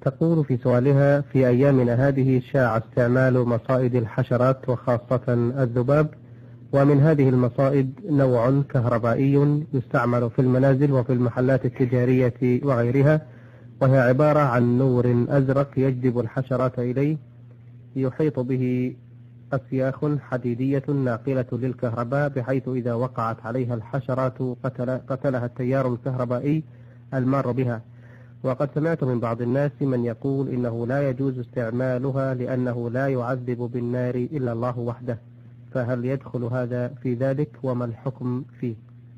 تقول في سؤالها: في أيامنا هذه شاع استعمال مصائد الحشرات وخاصة الذباب، ومن هذه المصائد نوع كهربائي يستعمل في المنازل وفي المحلات التجارية وغيرها، وهي عبارة عن نور أزرق يجذب الحشرات إليه، يحيط به أسياخ حديدية ناقلة للكهرباء، بحيث إذا وقعت عليها الحشرات قتلها التيار الكهربائي المار بها. وقد سمعت من بعض الناس من يقول إنه لا يجوز استعمالها لأنه لا يعذب بالنار إلا الله وحده، فهل يدخل هذا في ذلك، وما الحكم فيه؟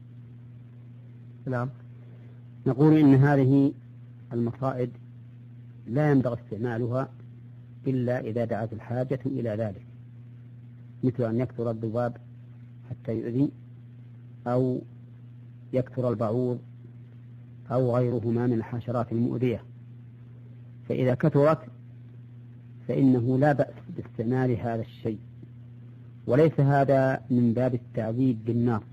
نعم. نقول إن هذه المصائد لا ينبغي استعمالها إلا إذا دعت الحاجة إلى ذلك، مثل أن يكثر الذباب حتى يؤذي، أو يكثر البعوض، أو غيرهما من الحشرات المؤذية. فإذا كثرت فإنه لا بأس باستعمال هذا الشيء، وليس هذا من باب التعذيب بالنار،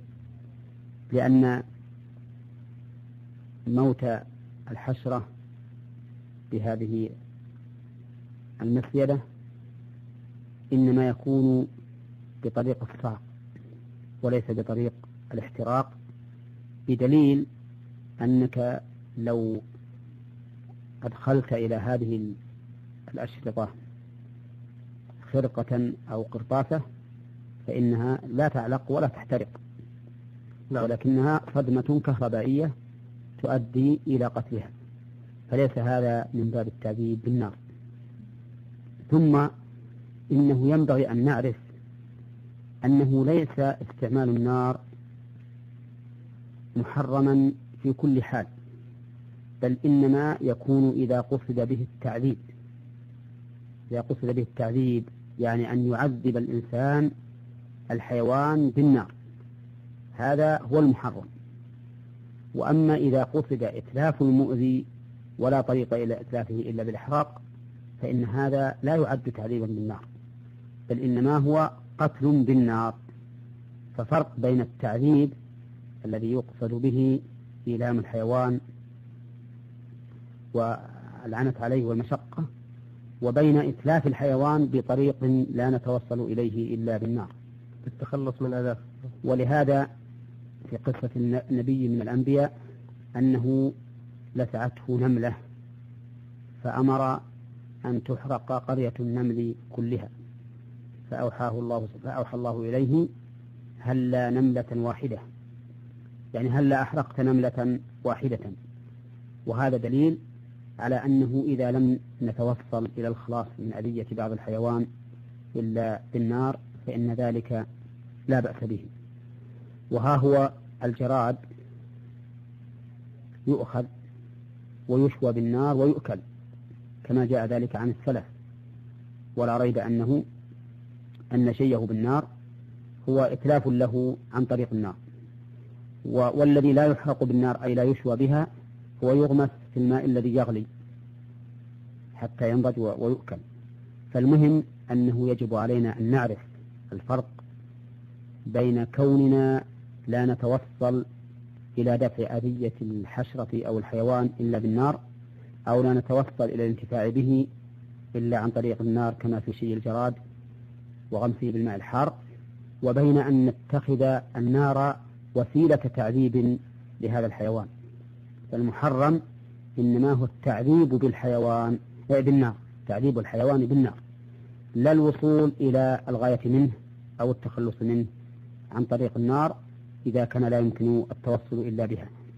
لأن موت الحشرة بهذه المسيلة إنما يكون بطريق الصعق وليس بطريق الاحتراق، بدليل أنك لو أدخلت إلى هذه الأشرطة خرقة أو قرطاسة فإنها لا تعلق ولا تحترق، ولكنها صدمة كهربائية تؤدي إلى قتلها، فليس هذا من باب التعذيب بالنار. ثم إنه ينبغي أن نعرف أنه ليس استعمال النار محرما في كل حال، بل إنما يكون إذا قصد به التعذيب. إذا قصد به التعذيب يعني أن يعذب الإنسان الحيوان بالنار، هذا هو المحرم. وأما إذا قصد إتلاف المؤذي ولا طريق إلى إتلافه إلا بالإحراق فإن هذا لا يعد تعذيبا بالنار، بل إنما هو قتل بالنار. ففرق بين التعذيب الذي يقصد به إيلام الحيوان والعنت عليه والمشقة، وبين إتلاف الحيوان بطريق لا نتوصل إليه إلا بالنار التخلص من أذاه. ولهذا في قصة النبي من الأنبياء أنه لسعته نملة فأمر أن تحرق قرية النمل كلها، فأوحى الله إليه: هلا نملة واحدة، يعني هلا أحرقت نملة واحدة. وهذا دليل على أنه إذا لم نتوصل إلى الخلاص من أذية بعض الحيوان إلا بالنار فإن ذلك لا بأس به. وها هو الجراد يؤخذ ويشوى بالنار ويؤكل كما جاء ذلك عن السلف، ولا ريب أن شيئه بالنار هو إتلاف له عن طريق النار. والذي لا يحرق بالنار أي لا يشوى بها هو يغمس في الماء الذي يغلي حتى ينضج ويؤكل. فالمهم أنه يجب علينا أن نعرف الفرق بين كوننا لا نتوصل إلى دفع أذية الحشرة أو الحيوان إلا بالنار، أو لا نتوصل إلى الانتفاع به إلا عن طريق النار كما في شيء الجراد وغمسه بالماء الحار، وبين أن نتخذ النار وسيلة تعذيب لهذا الحيوان. فالمحرم إنما هو التعذيب بالحيوان بالنار، تعذيب الحيوان بالنار، لا الوصول إلى الغاية منه أو التخلص منه عن طريق النار إذا كان لا يمكن التوصل إلا بها.